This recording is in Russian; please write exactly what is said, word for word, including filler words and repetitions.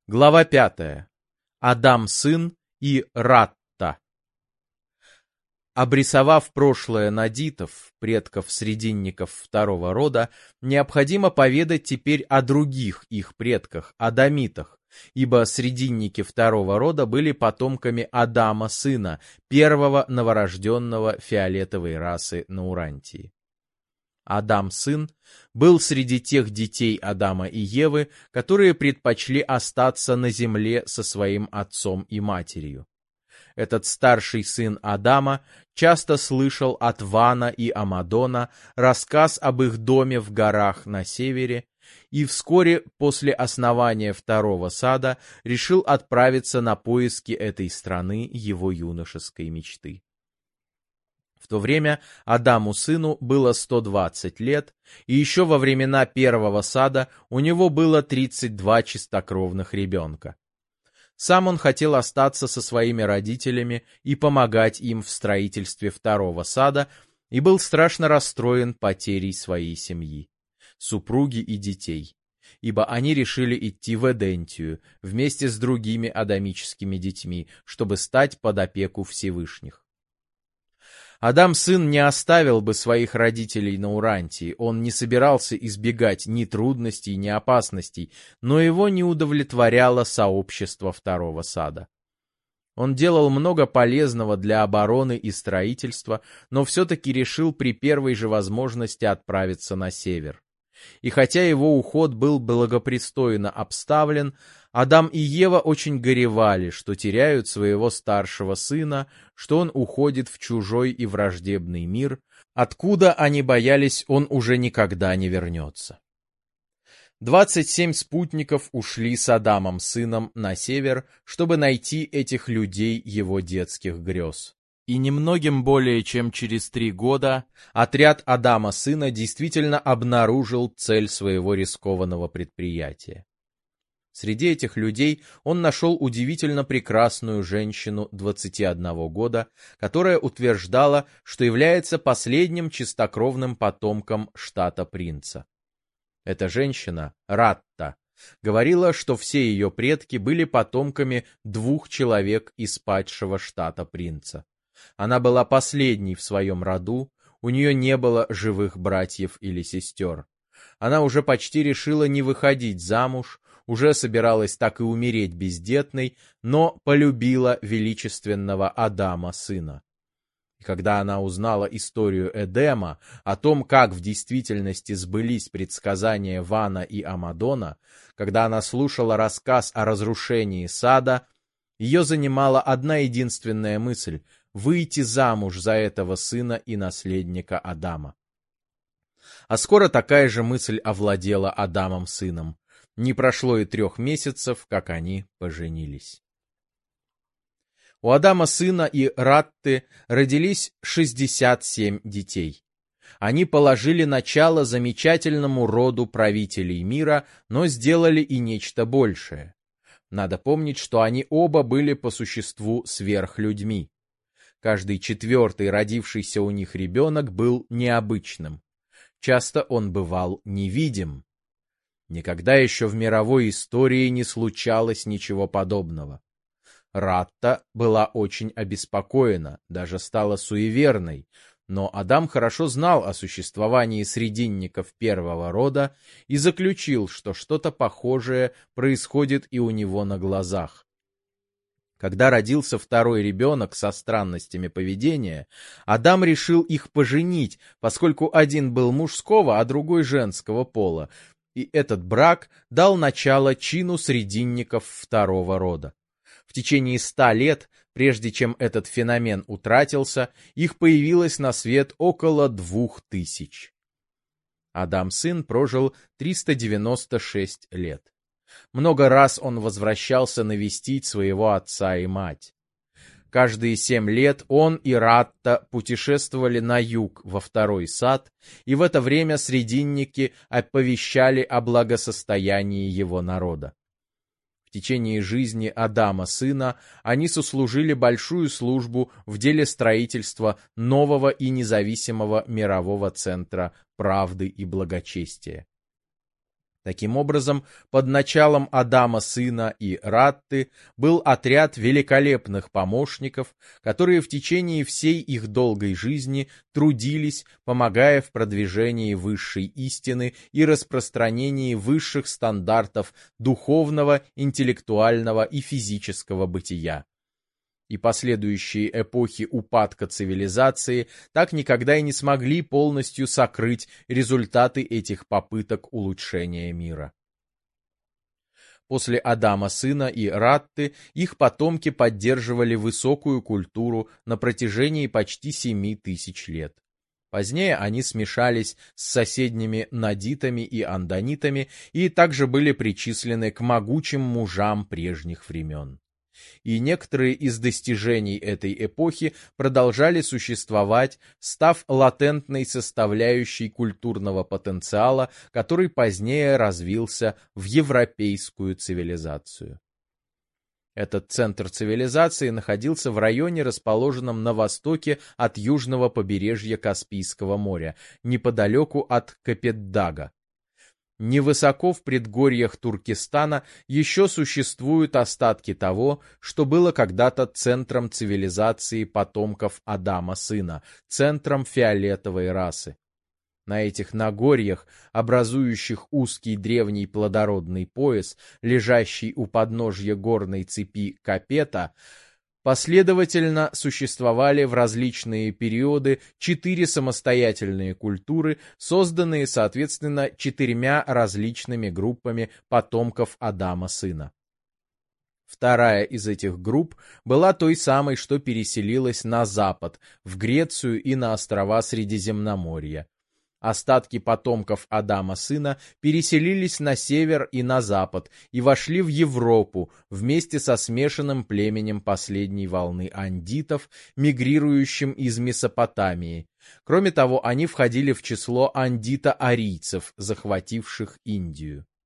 Глава пятая. Адам сын и Ратта. Обрисовав прошлое надитов, предков-срединников второго рода, необходимо поведать теперь о других их предках, адамитах, ибо срединники второго рода были потомками Адама сына, первого новорожденного фиолетовой расы на Урантии. Адам сын был среди тех детей Адама и Евы, которые предпочли остаться на земле со своим отцом и матерью. Этот старший сын Адама часто слышал от Вана и Амадона рассказ об их доме в горах на севере, и вскоре после основания второго сада решил отправиться на поиски этой страны его юношеской мечты. В то время Адаму сыну было сто двадцать лет, и еще во времена первого сада у него было тридцать два чистокровных ребенка. Сам он хотел остаться со своими родителями и помогать им в строительстве второго сада, и был страшно расстроен потерей своей семьи, супруги и детей, ибо они решили идти в Эдентию вместе с другими адамическими детьми, чтобы стать под опеку Всевышних. Адам сын не оставил бы своих родителей на Урантии, он не собирался избегать ни трудностей, ни опасностей, но его не удовлетворяло сообщество второго сада. Он делал много полезного для обороны и строительства, но все-таки решил при первой же возможности отправиться на север. И хотя его уход был благопристойно обставлен, Адам и Ева очень горевали, что теряют своего старшего сына, что он уходит в чужой и враждебный мир, откуда они боялись, он уже никогда не вернется. Двадцать семь спутников ушли с Адамом сыном на север, чтобы найти этих людей его детских грез. И немногим более чем через три года отряд Адама сына действительно обнаружил цель своего рискованного предприятия. Среди этих людей он нашел удивительно прекрасную женщину двадцати одного года, которая утверждала, что является последним чистокровным потомком штата принца. Эта женщина, Ратта, говорила, что все ее предки были потомками двух человек из падшего штата принца. Она была последней в своем роду, у нее не было живых братьев или сестер. Она уже почти решила не выходить замуж, уже собиралась так и умереть бездетной, но полюбила величественного Адама сына. И когда она узнала историю Эдема, о том, как в действительности сбылись предсказания Вана и Амадона, когда она слушала рассказ о разрушении сада, ее занимала одна единственная мысль — выйти замуж за этого сына и наследника Адама. А скоро такая же мысль овладела Адамом сыном. Не прошло и трех месяцев, как они поженились. У Адама сына и Ратты родились шестьдесят семь детей. Они положили начало замечательному роду правителей мира, но сделали и нечто большее. Надо помнить, что они оба были по существу сверхлюдьми. Каждый четвертый родившийся у них ребенок был необычным. Часто он бывал невидим. Никогда еще в мировой истории не случалось ничего подобного. Ратта была очень обеспокоена, даже стала суеверной, но Адам хорошо знал о существовании срединников первого рода и заключил, что что-то похожее происходит и у него на глазах. Когда родился второй ребенок со странностями поведения, Адам решил их поженить, поскольку один был мужского, а другой женского пола, и этот брак дал начало чину срединников второго рода. В течение ста лет, прежде чем этот феномен утратился, их появилось на свет около двух тысяч. Адам сын прожил триста девяносто шесть лет. Много раз он возвращался навестить своего отца и мать. Каждые семь лет он и Ратта путешествовали на юг во второй сад, и в это время срединники оповещали о благосостоянии его народа. В течение жизни Адама сына они сослужили большую службу в деле строительства нового и независимого мирового центра правды и благочестия. Таким образом, под началом Адама сына и Ратты был отряд великолепных помощников, которые в течение всей их долгой жизни трудились, помогая в продвижении высшей истины и распространении высших стандартов духовного, интеллектуального и физического бытия. И последующие эпохи упадка цивилизации так никогда и не смогли полностью сокрыть результаты этих попыток улучшения мира. После Адама сына и Ратты их потомки поддерживали высокую культуру на протяжении почти семи тысяч лет. Позднее они смешались с соседними надитами и андонитами и также были причислены к могучим мужам прежних времен. И некоторые из достижений этой эпохи продолжали существовать, став латентной составляющей культурного потенциала, который позднее развился в европейскую цивилизацию. Этот центр цивилизации находился в районе, расположенном на востоке от южного побережья Каспийского моря, неподалеку от Капетдага. Невысоко в предгорьях Туркестана еще существуют остатки того, что было когда-то центром цивилизации потомков Адама сына, центром фиолетовой расы. На этих Нагорьях, образующих узкий древний плодородный пояс, лежащий у подножья горной цепи Капета, последовательно существовали в различные периоды четыре самостоятельные культуры, созданные, соответственно, четырьмя различными группами потомков Адама сына. Вторая из этих групп была той самой, что переселилась на запад, в Грецию и на острова Средиземноморья. Остатки потомков Адама сына переселились на север и на запад и вошли в Европу вместе со смешанным племенем последней волны андитов, мигрирующим из Месопотамии. Кроме того, они входили в число андито-арийцев, захвативших Индию.